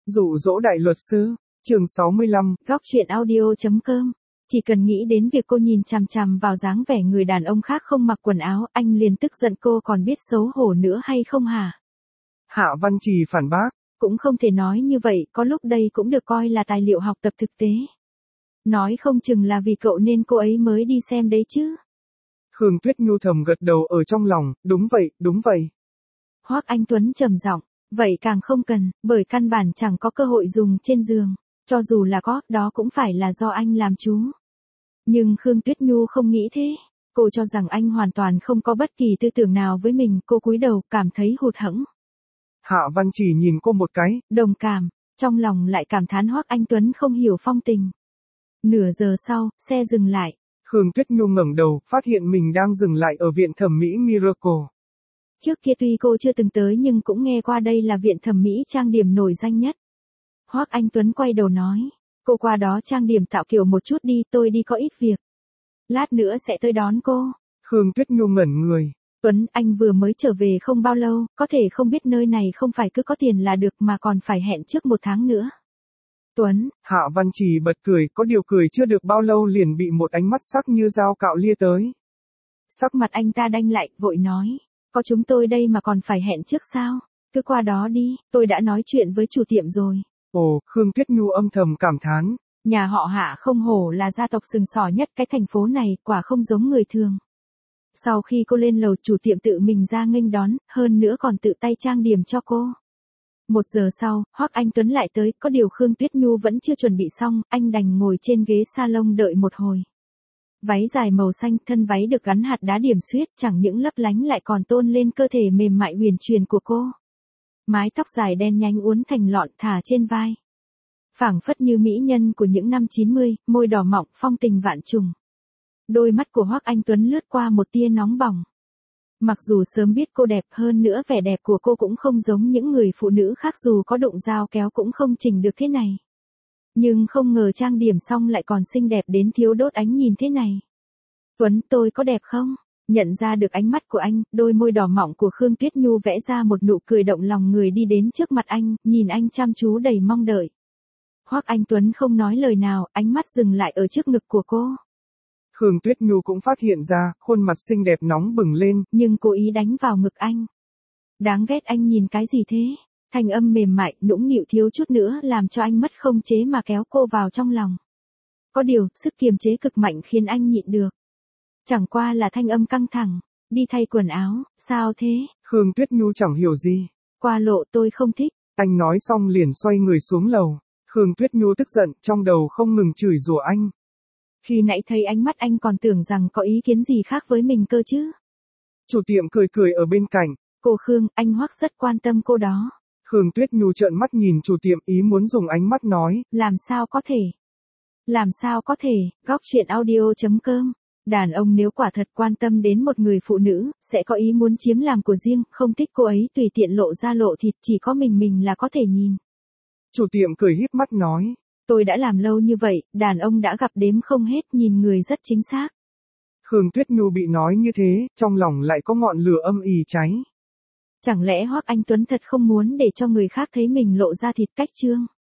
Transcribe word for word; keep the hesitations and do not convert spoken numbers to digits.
Dụ dỗ đại luật sư, chương sáu mươi lăm. Góc truyện audio chấm com. Chỉ cần nghĩ đến việc cô nhìn chằm chằm vào dáng vẻ người đàn ông khác không mặc quần áo, anh liền tức giận. Cô còn biết xấu hổ nữa hay không hả? Hạ Văn Trì phản bác. Cũng không thể nói như vậy, có lúc đây cũng được coi là tài liệu học tập thực tế. Nói không chừng là vì cậu nên cô ấy mới đi xem đấy chứ. Khương Tuyết Nhu thầm gật đầu ở trong lòng, đúng vậy, đúng vậy. Hoắc Anh Tuấn trầm giọng, vậy càng không cần, bởi căn bản chẳng có cơ hội dùng trên giường. Cho dù là có, đó cũng phải là do anh làm chú. Nhưng Khương Tuyết Nhu không nghĩ thế. Cô cho rằng anh hoàn toàn không có bất kỳ tư tưởng nào với mình. Cô cúi đầu, cảm thấy hụt hẫng. Hạ Văn Trì nhìn cô một cái. Đồng cảm, trong lòng lại cảm thán Hoắc Anh Tuấn không hiểu phong tình. Nửa giờ sau, xe dừng lại. Khương Tuyết Nhu ngẩng đầu, phát hiện mình đang dừng lại ở viện thẩm mỹ Miracle. Trước kia tuy cô chưa từng tới nhưng cũng nghe qua đây là viện thẩm mỹ trang điểm nổi danh nhất. Hoắc Anh Tuấn quay đầu nói, cô qua đó trang điểm tạo kiểu một chút đi, tôi đi có ít việc. Lát nữa sẽ tới đón cô. Khương Tuyết Nhu ngẩn người. Tuấn, anh vừa mới trở về không bao lâu, có thể không biết nơi này không phải cứ có tiền là được mà còn phải hẹn trước một tháng nữa. Tuấn. Hạ Văn Trì bật cười, có điều cười chưa được bao lâu liền bị một ánh mắt sắc như dao cạo lia tới. Sắc mặt anh ta đanh lại, vội nói, có chúng tôi đây mà còn phải hẹn trước sao? Cứ qua đó đi, tôi đã nói chuyện với chủ tiệm rồi. Ồ, Khương Tuyết Nhu âm thầm cảm thán. Nhà họ Hạ không hổ là gia tộc sừng sỏ nhất cái thành phố này, quả không giống người thường. Sau khi cô lên lầu, chủ tiệm tự mình ra nghênh đón, hơn nữa còn tự tay trang điểm cho cô. Một giờ sau, Hoắc Anh Tuấn lại tới, có điều Khương Tuyết Nhu vẫn chưa chuẩn bị xong, anh đành ngồi trên ghế salon đợi một hồi. Váy dài màu xanh, thân váy được gắn hạt đá điểm xuyết, chẳng những lấp lánh lại còn tôn lên cơ thể mềm mại huyền truyền của cô. Mái tóc dài đen nhánh uốn thành lọn thả trên vai. Phảng phất như mỹ nhân của những năm chín mươi, môi đỏ mọng, phong tình vạn trùng. Đôi mắt của Hoắc Anh Tuấn lướt qua một tia nóng bỏng. Mặc dù sớm biết cô đẹp, hơn nữa vẻ đẹp của cô cũng không giống những người phụ nữ khác, dù có đụng dao kéo cũng không chỉnh được thế này. Nhưng không ngờ trang điểm xong lại còn xinh đẹp đến thiếu đốt ánh nhìn thế này. Tuấn, tôi có đẹp không? Nhận ra được ánh mắt của anh, đôi môi đỏ mọng của Khương Tuyết Nhu vẽ ra một nụ cười động lòng người, đi đến trước mặt anh, nhìn anh chăm chú đầy mong đợi. Hoắc Anh Tuấn không nói lời nào, ánh mắt dừng lại ở trước ngực của cô. Khương Tuyết Nhu cũng phát hiện ra, khuôn mặt xinh đẹp nóng bừng lên. Nhưng cố ý đánh vào ngực anh. Đáng ghét, anh nhìn cái gì thế? Thanh âm mềm mại, nũng nịu thiếu chút nữa làm cho anh mất khống chế mà kéo cô vào trong lòng. Có điều, sức kiềm chế cực mạnh khiến anh nhịn được. Chẳng qua là thanh âm căng thẳng. Đi thay quần áo, sao thế? Khương Tuyết Nhu chẳng hiểu gì. Qua lộ, tôi không thích. Anh nói xong liền xoay người xuống lầu. Khương Tuyết Nhu tức giận, trong đầu không ngừng chửi rủa anh. Khi nãy thấy ánh mắt anh còn tưởng rằng có ý kiến gì khác với mình cơ chứ. Chủ tiệm cười cười ở bên cạnh. Cô Khương, anh Hoắc rất quan tâm cô đó. Khương Tuyết Nhu trợn mắt nhìn chủ tiệm, ý muốn dùng ánh mắt nói. Làm sao có thể? Làm sao có thể? Góc truyện audio chấm com. Đàn ông nếu quả thật quan tâm đến một người phụ nữ, sẽ có ý muốn chiếm làm của riêng, không thích cô ấy tùy tiện lộ ra lộ thịt, chỉ có mình mình là có thể nhìn. Chủ tiệm cười híp mắt nói. Tôi đã làm lâu như vậy, đàn ông đã gặp đếm không hết, nhìn người rất chính xác. Khương Tuyết Nhu bị nói như thế, trong lòng lại có ngọn lửa âm ỉ cháy. Chẳng lẽ Hoắc Anh Tuấn thật không muốn để cho người khác thấy mình lộ ra thịt cách trương?